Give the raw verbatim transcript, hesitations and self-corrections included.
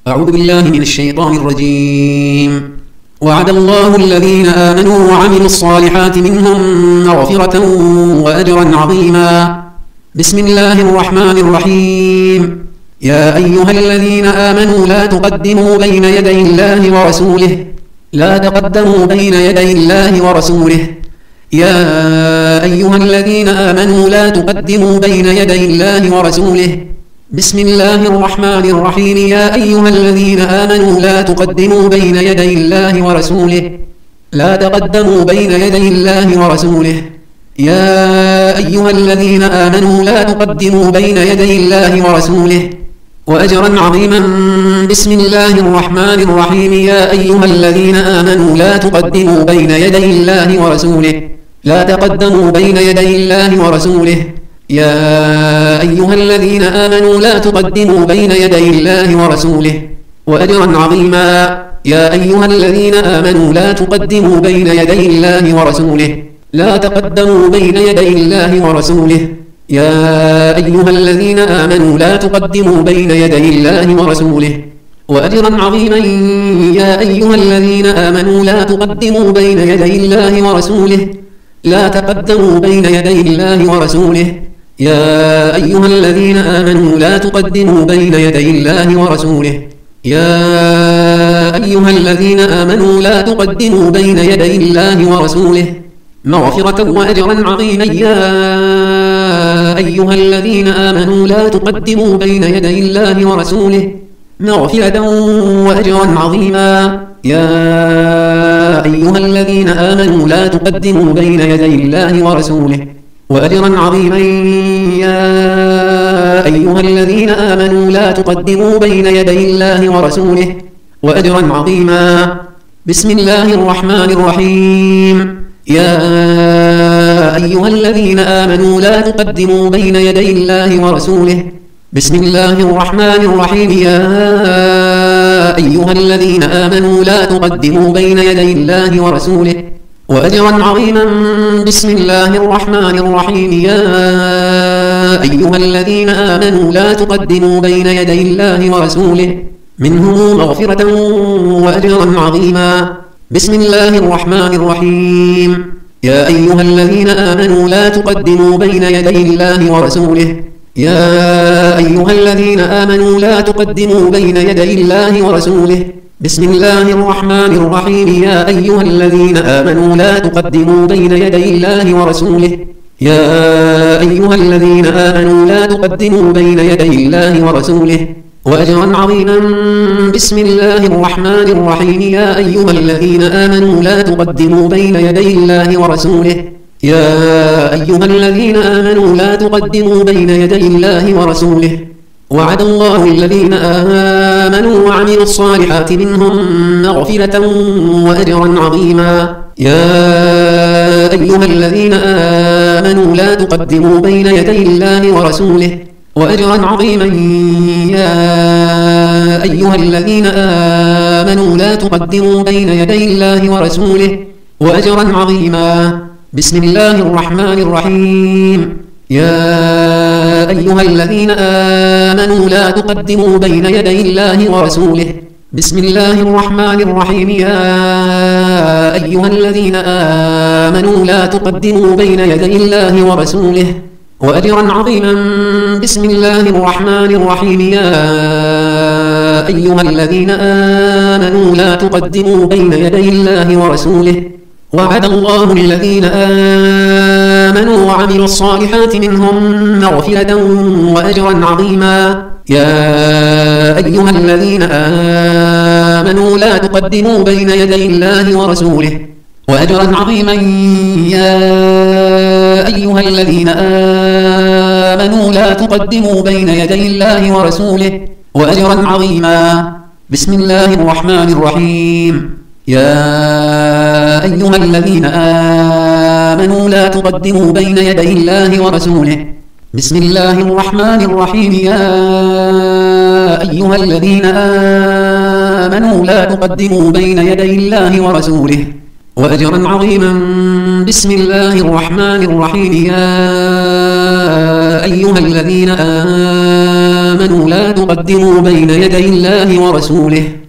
أعوذ بالله من الشيطان الرجيم. وعد الله الذين آمنوا وعملوا الصالحات منهم مغفرة وأجرا عظيما. بسم الله الرحمن الرحيم. يا أيها الذين آمنوا لا تقدموا بين يدي الله ورسوله لا تقدموا بين يدي الله ورسوله يا أيها الذين آمنوا لا تقدموا بين يدي الله ورسوله بسم الله الرحمن الرحيم. يا أيها الذين آمنوا لا تقدموا بين يدي الله ورسوله لا تقدموا بين يدي الله ورسوله يا أيها الذين آمنوا لا تقدموا بين يدي الله ورسوله وأجرا عظيما. بسم الله الرحمن الرحيم. يا أيها الذين آمنوا لا تقدموا بين يدي الله ورسوله لا تقدموا بين يدي الله ورسوله يا أيها الذين آمنوا لا تقدموا بين يدي الله ورسوله وأجرا عظيما. يا أيها الذين آمنوا لا تقدموا بين يدي الله ورسوله لا تقدموا بين يدي الله ورسوله يا أيها الذين آمنوا لا تقدموا بين يدي الله ورسوله وأجرا عظيما. يا أيها الذين آمنوا لا تقدموا بين يدي الله ورسوله لا تقدموا بين يدي الله ورسوله يا أيها الذين آمنوا لا تقدموا بين يدي الله ورسوله يا أيها الذين آمنوا لا تقدموا بين يدي الله ورسوله مغفرة وأجرا عظيما. يا أيها الذين آمنوا لا تقدموا بين يدي الله ورسوله مغفرة وأجرا عظيما. يا أيها الذين آمنوا لا تقدموا بين يدي الله ورسوله وأجرا عظيما. يا أيها الذين آمنوا لا تقدموا بين يدي الله ورسوله وأجرا عظيما. بسم الله الرحمن الرحيم. يا أيها الذين آمنوا لا تقدموا بين يدي الله ورسوله بسم الله الرحمن الرحيم. يا أيها الذين آمنوا لا تقدموا بين يدي الله ورسوله وأجرا عظيما. بسم الله الرحمن الرحيم. يا أيها الذين آمنوا لا تقدموا بين يدي الله ورسوله منهم مغفرة وأجرا عظيما. بسم الله الرحمن الرحيم. يا أيها الذين آمنوا لا تقدموا بين يدي الله ورسوله يا أيها الذين آمنوا لا تقدموا بين يدي الله ورسوله بسم الله الرحمن الرحيم. يا أيها الذين آمنوا لا تقدموا بين يدي الله ورسوله يا أيها الذين آمنوا لا تقدموا بين يدي الله ورسوله وأجرا عظيما. بسم الله الرحمن الرحيم. يا أيها الذين آمنوا لا تقدموا بين يدي الله ورسوله يا أيها الذين آمنوا لا تقدموا بين يدي الله ورسوله وعد الله الذين آمنوا وعملوا الصالحات منهم مغفرة وأجرا عظيما. يا أيها الذين آمنوا لا تقدموا بين يدي الله ورسوله وأجرا عظيما. يا أيها الذين آمنوا لا تقدموا بين يدي الله ورسوله وأجرا عظيما. بسم الله الرحمن الرحيم. يا أيها الذين آمنوا لا تقدموا بين يدي الله ورسوله بسم الله الرحمن الرحيم. يا أيها الذين آمنوا لا تقدموا بين يدي الله ورسوله وأجرا عظيما. بسم الله الرحمن الرحيم. يا أيها الذين آمنوا لا تقدموا بين يدي الله ورسوله وعد الله الذين آمنوا وعملوا الصالحات منهم مغفرة وأجرا عظيما. يا أيها الذين آمنوا لا تقدموا بين يدي الله ورسوله وأجرا عظيما. يا أيها الذين آمنوا لا تقدموا بين يدي الله ورسوله وأجرا عظيما. بسم الله الرحمن الرحيم. يا أيها الذين آمنوا لا تقدموا بين يدي الله ورسوله بسم الله الرحمن الرحيم. يا أيها الذين آمنوا لا تقدموا بين يدي الله ورسوله وأجرا عظيما. بسم الله الرحمن الرحيم. يا أيها الذين آمنوا لا تقدموا بين يدي الله ورسوله